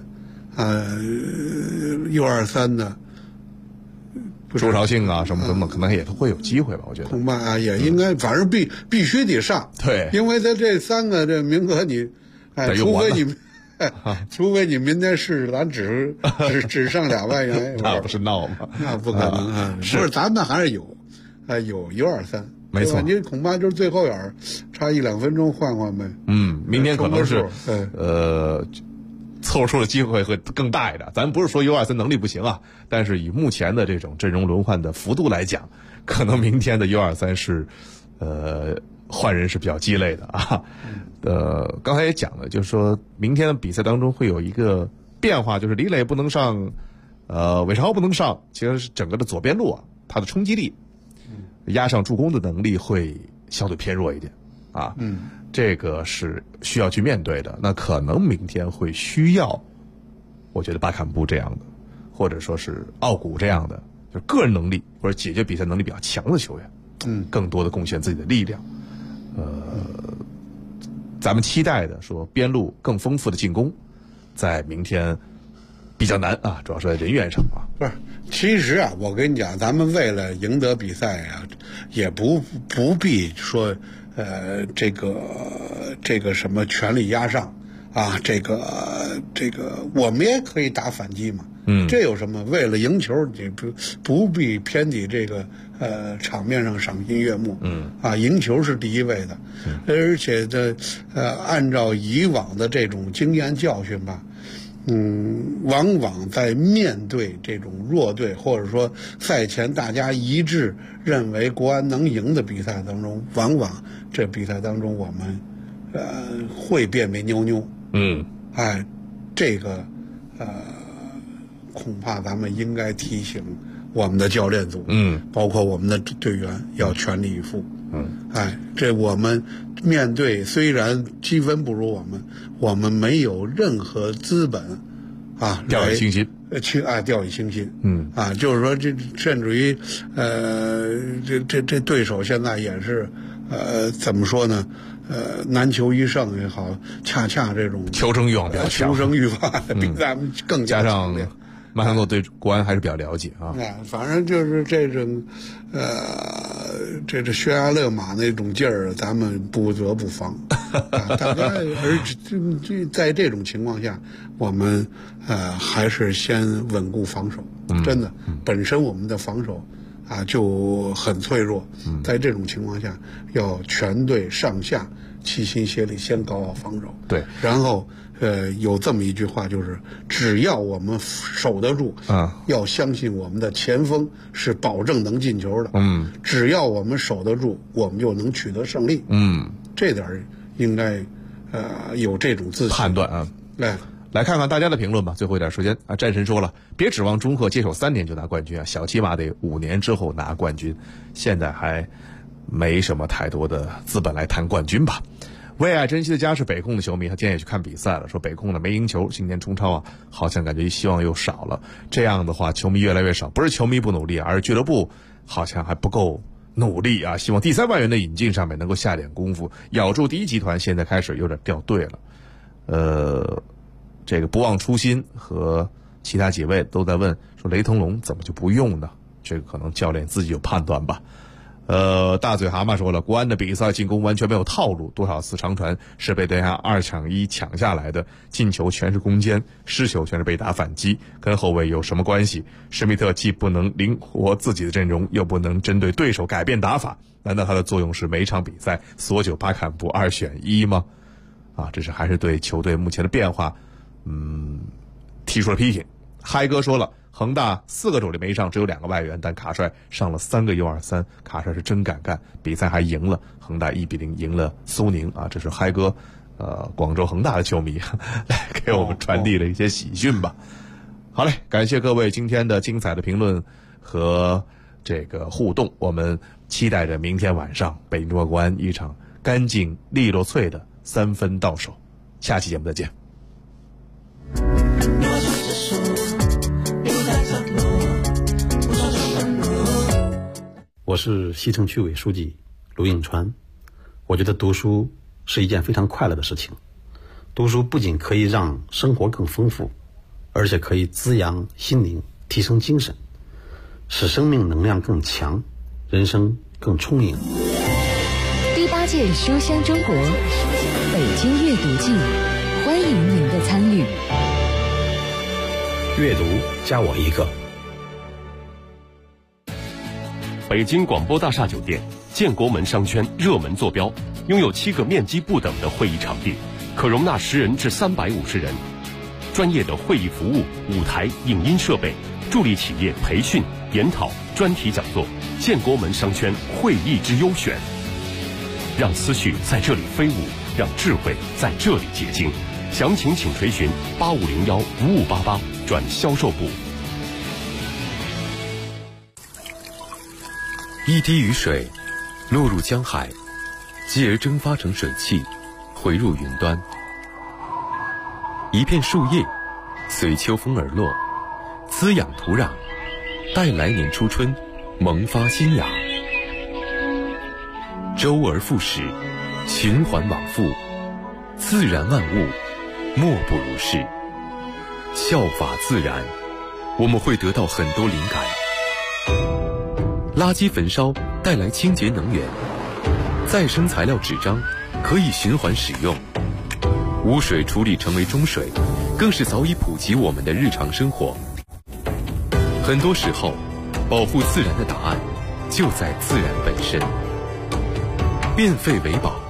U23的。 朱朝庆啊，什么可能也都会有机会吧？我觉得恐怕也应该，反正必须得上。 对， 因为在这3个这名额你，除非你明天试试，咱只剩2万元， 那不是闹吗？ 那不可能不是咱们还是有 U23， 没错， 你恐怕就是最后眼差1-2分钟换呗。 明天可能是凑数的机会会更大一点。咱不是说 U23 能力不行啊，但是以目前的这种阵容轮换的幅度来讲，可能明天的 U23 是换人是比较鸡肋的啊。刚才也讲了，就是说明天的比赛当中会有一个变化，就是李磊不能上，韦世豪不能上，其实是整个的左边路啊，他的冲击力压上助攻的能力会相对偏弱一点啊。 这个是需要去面对的。那可能明天会需要，我觉得巴坎布这样的，或者说是奥古这样的，就是个人能力或者解决比赛能力比较强的球员，更多的贡献自己的力量。咱们期待的说边路更丰富的进攻，在明天比较难啊，主要是在人员上啊。 不是，其实啊，我跟你讲，咱们为了赢得比赛啊，也不必说这个什么全力压上啊，这个我们也可以打反击嘛。这有什么？为了赢球，你不必偏离这个场面上赏心悦目。赢球是第一位的，而且按照以往的这种经验教训吧，往往在面对这种弱队，或者说赛前大家一致认为国安能赢的比赛当中，往往这比赛当中我们会变为妞妞。这个恐怕咱们应该提醒我们的教练组，包括我们的队员要全力以赴。这我们面对虽然积分不如我们没有任何资本掉以轻心， 掉以轻心。就是说甚至于这对手现在也是怎么说呢？难求一胜也好，恰这种求生欲望比较强， 求生欲望比咱们更加强烈。 马汉诺对国安还是比较了解啊。 反正就是这种这悬崖勒马那种劲儿，咱们不得不防。大家在这种情况下，我们还是先稳固防守。真的，本身我们的防守就很脆弱，在这种情况下，要全队上下齐心协力，先搞好防守。 对， 然后有这么一句话，就是只要我们守得住，要相信我们的前锋是保证能进球的。只要我们守得住，我们就能取得胜利。这点应该有这种自信判断啊。来看看大家的评论吧。最后一点时间啊，战神说了，别指望中赫接手3年就拿冠军啊，小起码得5年之后拿冠军，现在还没什么太多的资本来谈冠军吧。为爱珍惜的家是北控的球迷，他今天也去看比赛了，说北控呢没赢球，今年中超好像感觉希望又少了。这样的话，球迷越来越少，不是球迷不努力，而是俱乐部好像还不够努力啊。希望第3万元的引进上面能够下点功夫，咬住第一集团，现在开始有点掉队了。这个不忘初心和其他几位都在问说雷腾龙怎么就不用呢？这个可能教练自己有判断吧。大嘴蛤蟆说了，国安的比赛进攻完全没有套路，多少次长传是被对方2抢1抢下来的，进球全是攻坚，失球全是被打反击，跟后卫有什么关系？施密特既不能灵活自己的阵容，又不能针对对手改变打法，难道他的作用是每场比赛索9巴坎布2选1吗？这是还是对球队目前的变化提出了批评。嗨哥说了，恒大4个主力没上，只有2个外援，但卡帅上了3个U23，卡帅是真敢干，比赛还赢了，恒大1比0赢了苏宁这是嗨哥广州恒大的球迷来给我们传递了一些喜讯吧。好嘞，感谢各位今天的精彩的评论和这个互动，我们期待着明天晚上北京中国国安一场干净利落脆的3分到手。下期节目再见。 我是西城区委书记卢应川。我觉得读书是一件非常快乐的事情，读书不仅可以让生活更丰富，而且可以滋养心灵，提升精神，使生命能量更强，人生更充盈。 第8届书香中国北京阅读季，欢迎您的参与。 阅读加我一个。 北京广播大厦酒店建国门商圈热门坐标，拥有7个面积不等的会议场地，可容纳10人至350人。专业的会议服务、舞台、影音设备，助力企业培训、研讨、专题讲座。建国门商圈会议之优选，让思绪在这里飞舞，让智慧在这里结晶。详情请垂询85015588转销售部。 一滴雨水落入江海，继而蒸发成水汽， 回入云端。一片树叶随秋风而落，滋养土壤，待来年初春萌发新芽。周而复始，循环往复，自然万物莫不如是。效法自然，我们会得到很多灵感。垃圾焚烧带来清洁能源，再生材料纸张可以循环使用，污水处理成为中水，更是早已普及我们的日常生活。很多时候，保护自然的答案就在自然本身。变废为宝，